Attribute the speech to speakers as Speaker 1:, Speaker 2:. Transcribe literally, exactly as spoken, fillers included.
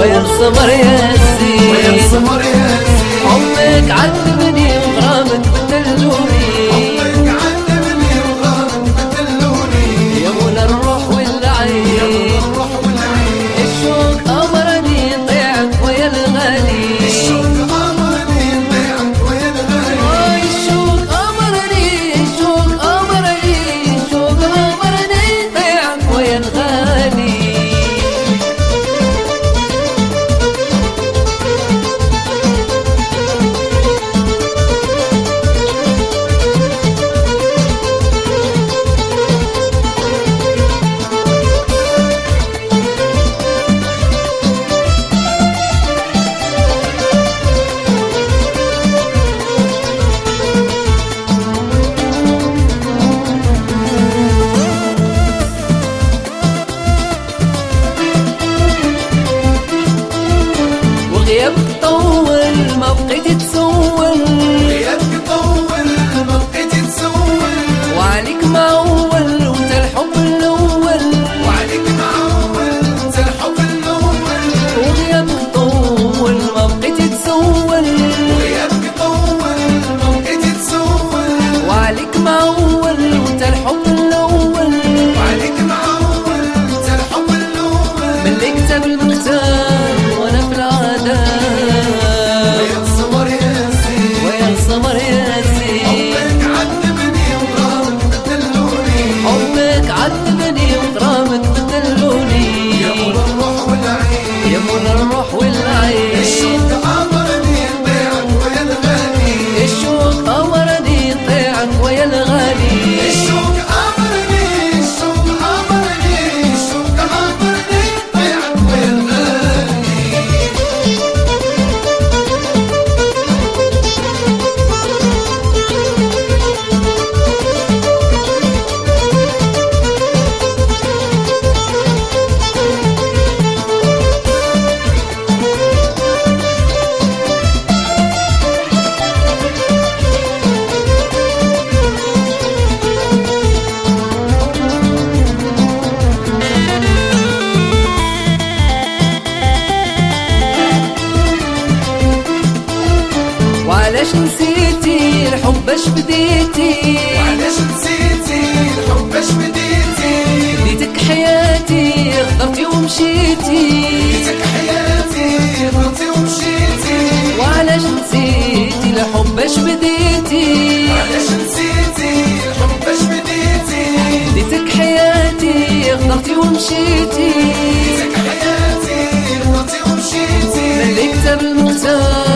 Speaker 1: ويا الصبر يا سي
Speaker 2: ويا الصبر يا سي
Speaker 1: حبك عذبني وغرامك بتلوني
Speaker 2: حبك عذبني وغرامك بتلوني
Speaker 1: يا منى الروح والعين
Speaker 2: يا منى الروح والعين
Speaker 1: الشوق أمرني نطيعك ويا الغالي
Speaker 2: الشوق أمرني نطيعك ويا الغالي
Speaker 1: الشوق أمرني الشوق أمرني الشوق أمرني نطيعك ويا الغالي غيابك طول ما بقيت تسول
Speaker 2: غيابك طول ما بقيت تسول
Speaker 1: وعليك معول وانت الحب الأول
Speaker 2: وعليك معول انت الحب الأول
Speaker 1: وغيابك طول ما بقيت تسول
Speaker 2: غيابك طول ما بقيت تسول
Speaker 1: وعليك معول وانت الحب الأول
Speaker 2: وعليك معول انت الحب الأول
Speaker 1: من اللي كتب المختار وانا في العذاب
Speaker 2: ويا الصبر يا سي
Speaker 1: ويا الصبر يا سي
Speaker 2: حبك عذبني وغرامك بتلوني
Speaker 1: حبك عذبني وغرامك بتدلوني
Speaker 2: يا منى الروح والعين
Speaker 1: يا منى الروح والعين
Speaker 2: الشوق أمرني نطيعك ويا الغالي
Speaker 1: الشوق أمرني نطيعك ويا الغالي
Speaker 2: الشوق أمرني الشوق أمرني الشوق أمرني نطيعك ويا الغالي
Speaker 1: وعلاش نسيتي الحب اش بديتي
Speaker 2: وعلاش نسيتي الحب اش بديتي
Speaker 1: بديتك حياتي اخترتي ومشيتي
Speaker 2: بديتك حياتي غلطي ومشيتي
Speaker 1: وعلاش نسيتي الحب اش بديتي
Speaker 2: وعلاش نسيتي الحب اش بديتي
Speaker 1: بديتك حياتي اخترتي ومشيتي
Speaker 2: بديتك حياتي غلطي ومشيتي
Speaker 1: من اللي كتب المختار